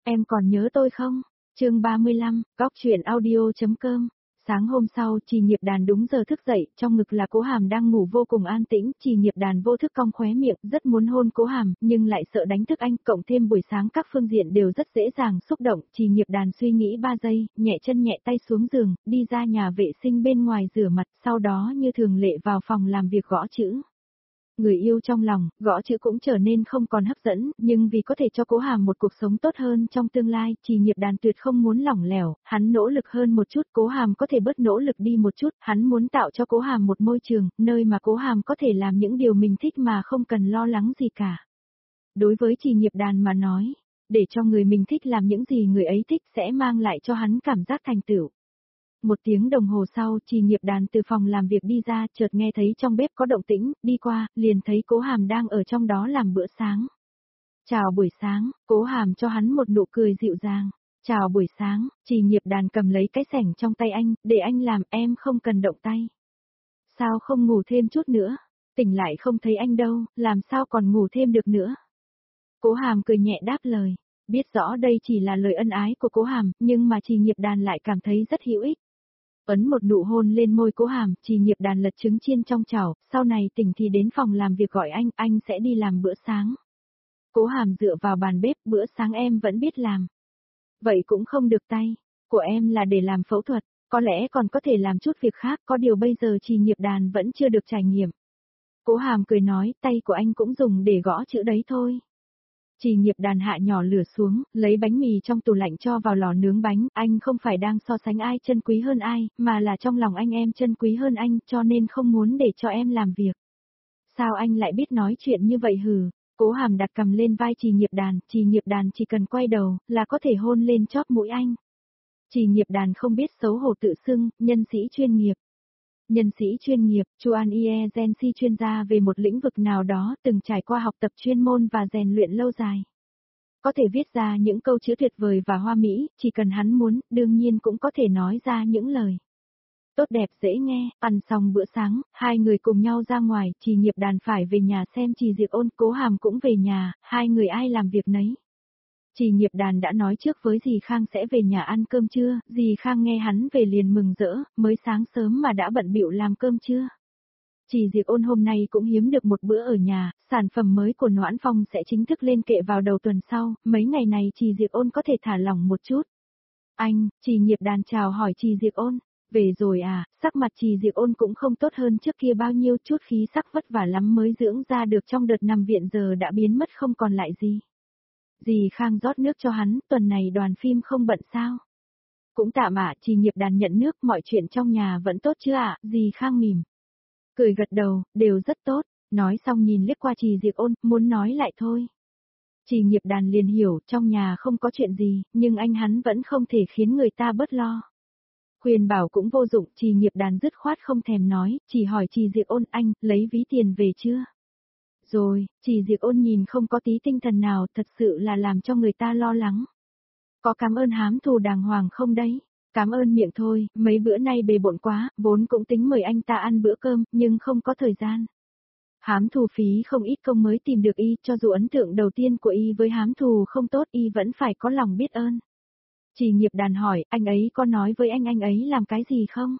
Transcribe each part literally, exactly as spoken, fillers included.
Em còn nhớ tôi không? Chương ba mươi lăm, góc truyện audio chấm com. Sáng hôm sau, Trì Nghiệp Đàn đúng giờ thức dậy, trong ngực là Cố Hàm đang ngủ vô cùng an tĩnh, Trì Nghiệp Đàn vô thức cong khóe miệng, rất muốn hôn Cố Hàm, nhưng lại sợ đánh thức anh, cộng thêm buổi sáng các phương diện đều rất dễ dàng xúc động, Trì Nghiệp Đàn suy nghĩ ba giây, nhẹ chân nhẹ tay xuống giường, đi ra nhà vệ sinh bên ngoài rửa mặt, sau đó như thường lệ vào phòng làm việc gõ chữ. Người yêu trong lòng, gõ chữ cũng trở nên không còn hấp dẫn, nhưng vì có thể cho Cố Hàm một cuộc sống tốt hơn trong tương lai, Trì Nghiệp Đàn tuyệt không muốn lỏng lẻo, hắn nỗ lực hơn một chút, Cố Hàm có thể bớt nỗ lực đi một chút, hắn muốn tạo cho Cố Hàm một môi trường, nơi mà Cố Hàm có thể làm những điều mình thích mà không cần lo lắng gì cả. Đối với Trì Nghiệp Đàn mà nói, để cho người mình thích làm những gì người ấy thích sẽ mang lại cho hắn cảm giác thành tựu. Một tiếng đồng hồ sau, Trì Nghiệp Đàn từ phòng làm việc đi ra, chợt nghe thấy trong bếp có động tĩnh, đi qua, liền thấy Cố Hàm đang ở trong đó làm bữa sáng. Chào buổi sáng, Cố Hàm cho hắn một nụ cười dịu dàng. Chào buổi sáng, Trì Nghiệp Đàn cầm lấy cái sẻng trong tay anh, để anh làm, em không cần động tay. Sao không ngủ thêm chút nữa? Tỉnh lại không thấy anh đâu, làm sao còn ngủ thêm được nữa? Cố Hàm cười nhẹ đáp lời. Biết rõ đây chỉ là lời ân ái của Cố Hàm, nhưng mà Trì Nghiệp Đàn lại cảm thấy rất hữu ích. Ấn một nụ hôn lên môi Cố Hàm, Trì Nghiệp Đàn lật trứng chiên trong chảo, sau này tỉnh thì đến phòng làm việc gọi anh, anh sẽ đi làm bữa sáng. Cố Hàm dựa vào bàn bếp, bữa sáng em vẫn biết làm. Vậy cũng không được tay, của em là để làm phẫu thuật, có lẽ còn có thể làm chút việc khác, có điều bây giờ Trì Nghiệp Đàn vẫn chưa được trải nghiệm. Cố Hàm cười nói, tay của anh cũng dùng để gõ chữ đấy thôi. Trì Nghiệp Đàn hạ nhỏ lửa xuống, lấy bánh mì trong tủ lạnh cho vào lò nướng bánh, anh không phải đang so sánh ai chân quý hơn ai, mà là trong lòng anh em chân quý hơn anh, cho nên không muốn để cho em làm việc. Sao anh lại biết nói chuyện như vậy hừ? Cố Hàm đặt cầm lên vai Trì Nghiệp Đàn, Trì Nghiệp Đàn chỉ cần quay đầu, là có thể hôn lên chóp mũi anh. Trì Nghiệp Đàn không biết xấu hổ tự xưng, nhân sĩ chuyên nghiệp. Nhân sĩ chuyên nghiệp, Chuan Ie Gensi chuyên gia về một lĩnh vực nào đó, từng trải qua học tập chuyên môn và rèn luyện lâu dài. Có thể viết ra những câu chữ tuyệt vời và hoa mỹ, chỉ cần hắn muốn, đương nhiên cũng có thể nói ra những lời tốt đẹp dễ nghe. Ăn xong bữa sáng, hai người cùng nhau ra ngoài, Trì Nghiệp Đàn phải về nhà xem Trì Diệp Ôn, Cố Hàm cũng về nhà, hai người ai làm việc nấy. Trì Nghiệp Đàn đã nói trước với dì Khang sẽ về nhà ăn cơm trưa, dì Khang nghe hắn về liền mừng rỡ, mới sáng sớm mà đã bận bịu làm cơm trưa. Trì Diệp Ôn hôm nay cũng hiếm được một bữa ở nhà, sản phẩm mới của Noãn Phong sẽ chính thức lên kệ vào đầu tuần sau, mấy ngày này Trì Diệp Ôn có thể thả lỏng một chút. Anh, Trì Nghiệp Đàn chào hỏi Trì Diệp Ôn, về rồi à, sắc mặt Trì Diệp Ôn cũng không tốt hơn trước kia bao nhiêu, chút khí sắc vất vả lắm mới dưỡng ra được trong đợt nằm viện giờ đã biến mất không còn lại gì. Dì Khang rót nước cho hắn, tuần này đoàn phim không bận sao? Cũng tạm ạ, Trì Nghiệp Đàn nhận nước, mọi chuyện trong nhà vẫn tốt chứ ạ, dì Khang mỉm. Cười gật đầu, đều rất tốt, nói xong nhìn liếc qua Trì Diệp Ôn, muốn nói lại thôi. Trì Nghiệp Đàn liền hiểu, trong nhà không có chuyện gì, nhưng anh hắn vẫn không thể khiến người ta bớt lo. Khuyên bảo cũng vô dụng, Trì Nghiệp Đàn dứt khoát không thèm nói, chỉ hỏi Trì Diệp Ôn, anh, lấy ví tiền về chưa? Rồi, Trì Diệp Ôn nhìn không có tí tinh thần nào, thật sự là làm cho người ta lo lắng. Có cảm ơn hám thù đàng hoàng không đấy? Cảm ơn miệng thôi, mấy bữa nay bề bộn quá, vốn cũng tính mời anh ta ăn bữa cơm, nhưng không có thời gian. Hám thù phí không ít công mới tìm được y, cho dù ấn tượng đầu tiên của y với hám thù không tốt, y vẫn phải có lòng biết ơn. Trì Nghiệp Đàn hỏi, anh ấy có nói với anh anh ấy làm cái gì không?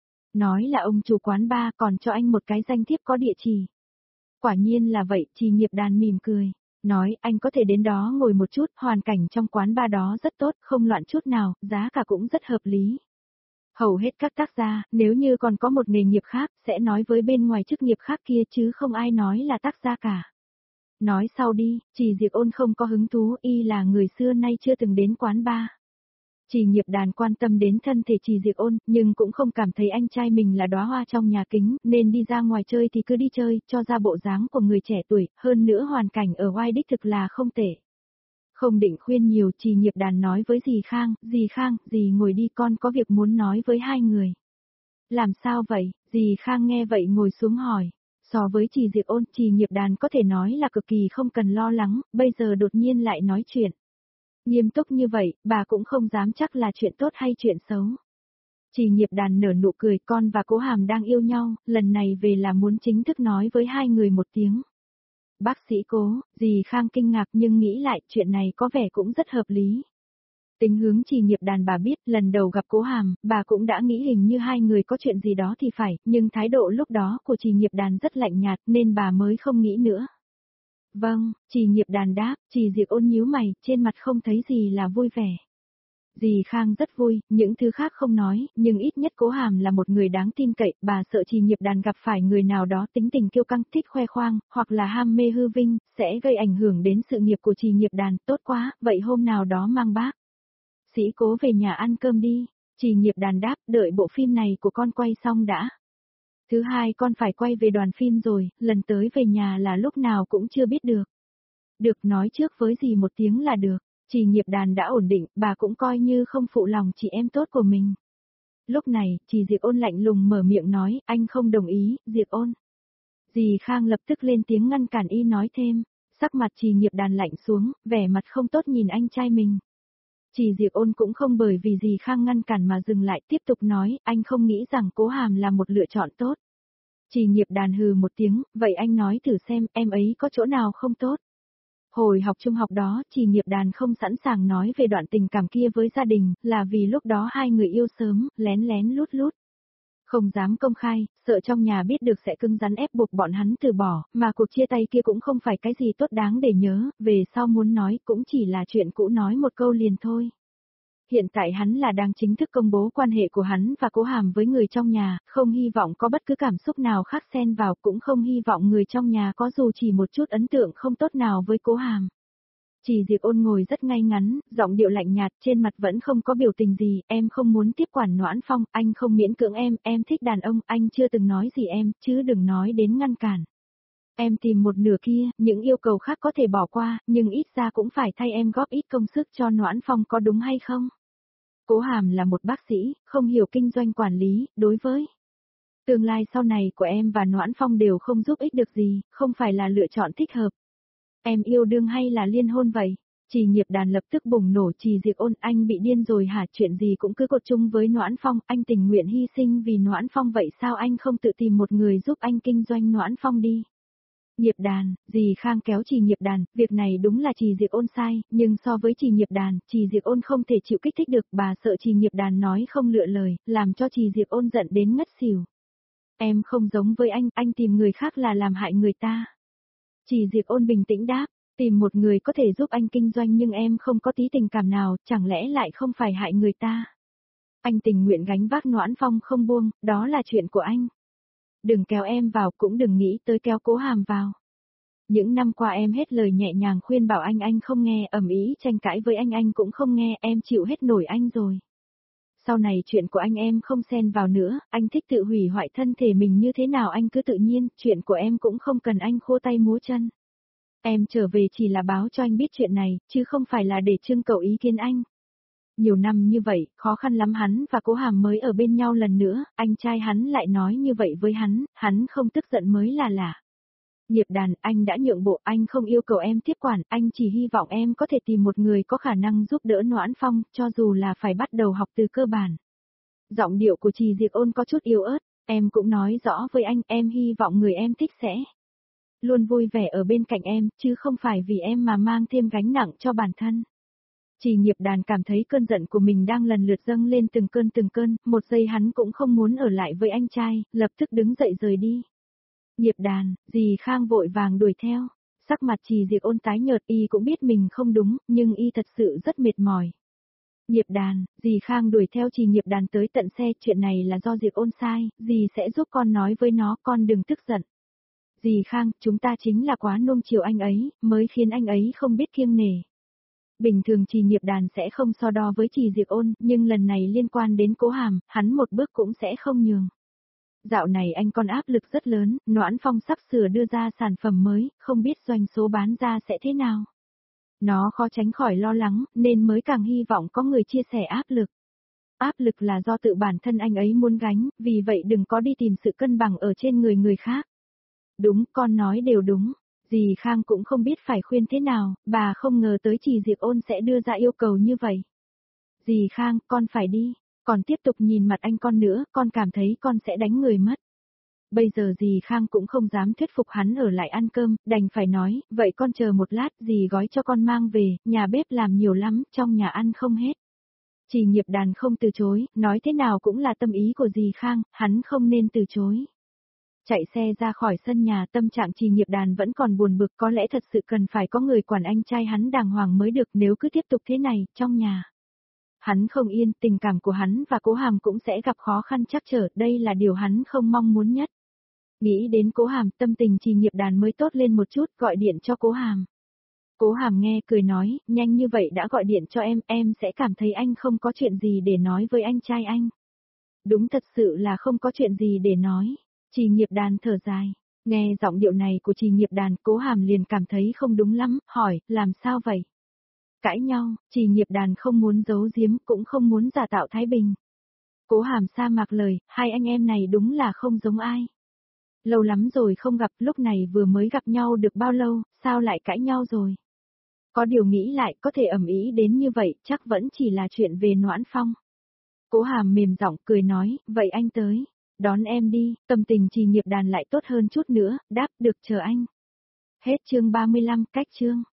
Nói là ông chủ quán bar, còn cho anh một cái danh thiếp có địa chỉ. Quả nhiên là vậy, Trì Nghiệp Đàn mỉm cười. Nói, anh có thể đến đó ngồi một chút, hoàn cảnh trong quán bar đó rất tốt, không loạn chút nào, giá cả cũng rất hợp lý. Hầu hết các tác gia, nếu như còn có một nghề nghiệp khác, sẽ nói với bên ngoài chức nghiệp khác kia chứ không ai nói là tác gia cả. Nói sau đi, Trì Diệp Ôn không có hứng thú, y là người xưa nay chưa từng đến quán bar. Trì Nghiệp Đàn quan tâm đến thân thể Trì Diệp Ôn, nhưng cũng không cảm thấy anh trai mình là đóa hoa trong nhà kính, nên đi ra ngoài chơi thì cứ đi chơi, cho ra bộ dáng của người trẻ tuổi, hơn nữa hoàn cảnh ở Oai đích thực là không tệ. Không định khuyên nhiều, Trì Nghiệp Đàn nói với dì Khang, dì Khang, dì ngồi đi, con có việc muốn nói với hai người. Làm sao vậy? Dì Khang nghe vậy ngồi xuống hỏi. So với Trì Diệp Ôn, Trì Nghiệp Đàn có thể nói là cực kỳ không cần lo lắng, bây giờ đột nhiên lại nói chuyện. Nghiêm túc như vậy, bà cũng không dám chắc là chuyện tốt hay chuyện xấu. Trì Nghiệp Đàn nở nụ cười, con và Cố Hàm đang yêu nhau, lần này về là muốn chính thức nói với hai người một tiếng. Bác sĩ Cố, dì Khang kinh ngạc nhưng nghĩ lại chuyện này có vẻ cũng rất hợp lý. Tính hướng Trì Nghiệp Đàn bà biết, lần đầu gặp Cố Hàm, bà cũng đã nghĩ hình như hai người có chuyện gì đó thì phải, nhưng thái độ lúc đó của Trì Nghiệp Đàn rất lạnh nhạt nên bà mới không nghĩ nữa. Vâng, Trì Nghiệp Đàn đáp, Trì Diệp Ôn nhíu mày, trên mặt không thấy gì là vui vẻ. Dì Khang rất vui, những thứ khác không nói, nhưng ít nhất Cố Hàm là một người đáng tin cậy, bà sợ Trì Nghiệp Đàn gặp phải người nào đó tính tình kiêu căng, thích khoe khoang, hoặc là ham mê hư vinh, sẽ gây ảnh hưởng đến sự nghiệp của Trì Nghiệp Đàn, tốt quá, vậy hôm nào đó mang bác Sĩ Cố về nhà ăn cơm đi. Trì Nghiệp Đàn đáp, đợi bộ phim này của con quay xong đã. Thứ hai con phải quay về đoàn phim rồi, lần tới về nhà là lúc nào cũng chưa biết được. Được, nói trước với dì một tiếng là được. Trì Nghiệp Đàn đã ổn định, bà cũng coi như không phụ lòng chị em tốt của mình. Lúc này, Trì Diệp Ôn lạnh lùng mở miệng nói, anh không đồng ý, Diệp Ôn. Dì Khang lập tức lên tiếng ngăn cản y nói thêm, sắc mặt Trì Nghiệp Đàn lạnh xuống, vẻ mặt không tốt nhìn anh trai mình. Trì Diệp Ôn cũng không bởi vì dì Khang ngăn cản mà dừng lại, tiếp tục nói, anh không nghĩ rằng Cố Hàm là một lựa chọn tốt. Trì Nghiệp Đàn hừ một tiếng, vậy anh nói thử xem, em ấy có chỗ nào không tốt. Hồi học trung học đó, Trì Nghiệp Đàn không sẵn sàng nói về đoạn tình cảm kia với gia đình, là vì lúc đó hai người yêu sớm, lén lén lút lút. Không dám công khai, sợ trong nhà biết được sẽ cứng rắn ép buộc bọn hắn từ bỏ, mà cuộc chia tay kia cũng không phải cái gì tốt đáng để nhớ, về sau muốn nói cũng chỉ là chuyện cũ nói một câu liền thôi. Hiện tại hắn là đang chính thức công bố quan hệ của hắn và Cố Hàm với người trong nhà, không hy vọng có bất cứ cảm xúc nào khác xen vào, cũng không hy vọng người trong nhà có dù chỉ một chút ấn tượng không tốt nào với Cố Hàm. Trì Diệp Ôn ngồi rất ngay ngắn, giọng điệu lạnh nhạt, trên mặt vẫn không có biểu tình gì, em không muốn tiếp quản Noãn Phong, anh không miễn cưỡng em, em thích đàn ông, anh chưa từng nói gì em, chứ đừng nói đến ngăn cản. Em tìm một nửa kia, những yêu cầu khác có thể bỏ qua, nhưng ít ra cũng phải thay em góp ít công sức cho Noãn Phong có đúng hay không? Cố Hàm là một bác sĩ, không hiểu kinh doanh quản lý, đối với tương lai sau này của em và Noãn Phong đều không giúp ích được gì, không phải là lựa chọn thích hợp. Em yêu đương hay là liên hôn vậy? Trì Nghiệp Đàn lập tức bùng nổ. Trì Diệp Ôn, anh bị điên rồi hả? Chuyện gì cũng cứ cột chung với Noãn Phong, anh tình nguyện hy sinh vì Noãn Phong, vậy sao anh không tự tìm một người giúp anh kinh doanh Noãn Phong đi? Nghiệp Đàn, dì Khang kéo Trì Nghiệp Đàn, việc này đúng là Trì Diệp Ôn sai, nhưng so với Trì Nghiệp Đàn, Trì Diệp Ôn không thể chịu kích thích được, bà sợ Trì Nghiệp Đàn nói không lựa lời, làm cho Trì Diệp Ôn giận đến ngất xỉu. Em không giống với anh, anh tìm người khác là làm hại người ta. Trì Diệp Ôn bình tĩnh đáp, tìm một người có thể giúp anh kinh doanh nhưng em không có tí tình cảm nào, chẳng lẽ lại không phải hại người ta. Anh tình nguyện gánh vác Noãn Phong không buông, đó là chuyện của anh. Đừng kéo em vào, cũng đừng nghĩ tới kéo Cố Hàm vào. Những năm qua em hết lời nhẹ nhàng khuyên bảo anh anh không nghe, ầm ĩ tranh cãi với anh anh cũng không nghe, em chịu hết nổi anh rồi. Sau này chuyện của anh em không xen vào nữa, anh thích tự hủy hoại thân thể mình như thế nào anh cứ tự nhiên, chuyện của em cũng không cần anh khô tay múa chân. Em trở về chỉ là báo cho anh biết chuyện này, chứ không phải là để trưng cầu ý kiến anh. Nhiều năm như vậy, khó khăn lắm hắn và Cố Hàm mới ở bên nhau lần nữa, anh trai hắn lại nói như vậy với hắn, hắn không tức giận mới là lạ. Nghiệp Đàn, anh đã nhượng bộ, anh không yêu cầu em tiếp quản, anh chỉ hy vọng em có thể tìm một người có khả năng giúp đỡ Noãn Phong, cho dù là phải bắt đầu học từ cơ bản. Giọng điệu của Trì Diệp Ôn có chút yếu ớt, em cũng nói rõ với anh, em hy vọng người em thích sẽ luôn vui vẻ ở bên cạnh em, chứ không phải vì em mà mang thêm gánh nặng cho bản thân. Trì Nghiệp Đàn cảm thấy cơn giận của mình đang lần lượt dâng lên từng cơn từng cơn, một giây hắn cũng không muốn ở lại với anh trai, lập tức đứng dậy rời đi. Nghiệp Đàn, dì Khang vội vàng đuổi theo, sắc mặt Trì Diệp Ôn tái nhợt, y cũng biết mình không đúng, nhưng y thật sự rất mệt mỏi. Nghiệp Đàn, dì Khang đuổi theo Trì Nghiệp Đàn tới tận xe, chuyện này là do Diệp Ôn sai, dì sẽ giúp con nói với nó, con đừng tức giận. Dì Khang, chúng ta chính là quá nuông chiều anh ấy, mới khiến anh ấy không biết kiêng nể. Bình thường Trì Nghiệp Đàn sẽ không so đo với Trì Diệp Ôn, nhưng lần này liên quan đến Cố Hàm, hắn một bước cũng sẽ không nhường. Dạo này anh con áp lực rất lớn, Noãn Phong sắp sửa đưa ra sản phẩm mới, không biết doanh số bán ra sẽ thế nào. Nó khó tránh khỏi lo lắng, nên mới càng hy vọng có người chia sẻ áp lực. Áp lực là do tự bản thân anh ấy muốn gánh, vì vậy đừng có đi tìm sự cân bằng ở trên người người khác. Đúng, con nói đều đúng. Dì Khang cũng không biết phải khuyên thế nào, bà không ngờ tới Trì Diệp Ôn sẽ đưa ra yêu cầu như vậy. Dì Khang, con phải đi, còn tiếp tục nhìn mặt anh con nữa, con cảm thấy con sẽ đánh người mất. Bây giờ dì Khang cũng không dám thuyết phục hắn ở lại ăn cơm, đành phải nói, vậy con chờ một lát, dì gói cho con mang về, nhà bếp làm nhiều lắm, trong nhà ăn không hết. Trì Nghiệp Đàn không từ chối, nói thế nào cũng là tâm ý của dì Khang, hắn không nên từ chối. Chạy xe ra khỏi sân nhà, tâm trạng Trì Nghiệp Đàn vẫn còn buồn bực, có lẽ thật sự cần phải có người quản anh trai hắn đàng hoàng mới được, nếu cứ tiếp tục thế này, trong nhà. Hắn không yên, tình cảm của hắn và Cố Hàm cũng sẽ gặp khó khăn trắc trở, đây là điều hắn không mong muốn nhất. Nghĩ đến Cố Hàm, tâm tình Trì Nghiệp Đàn mới tốt lên một chút, gọi điện cho Cố Hàm. Cố Hàm nghe cười nói, nhanh như vậy đã gọi điện cho em, em sẽ cảm thấy anh không có chuyện gì để nói với anh trai anh. Đúng, thật sự là không có chuyện gì để nói. Trì Nghiệp Đàn thở dài, nghe giọng điệu này của Trì Nghiệp Đàn, Cố Hàm liền cảm thấy không đúng lắm, hỏi, làm sao vậy? Cãi nhau, Trì Nghiệp Đàn không muốn giấu giếm, cũng không muốn giả tạo thái bình. Cố Hàm sa mạc lời, hai anh em này đúng là không giống ai. Lâu lắm rồi không gặp, lúc này vừa mới gặp nhau được bao lâu, sao lại cãi nhau rồi? Có điều nghĩ lại, có thể ầm ĩ đến như vậy, chắc vẫn chỉ là chuyện về Noãn Phong. Cố Hàm mềm giọng cười nói, vậy anh tới, đón em đi, tâm tình Trì Nghiệp Đàn lại tốt hơn chút nữa, đáp, được, chờ anh. Hết chương ba mươi lăm, cách chương.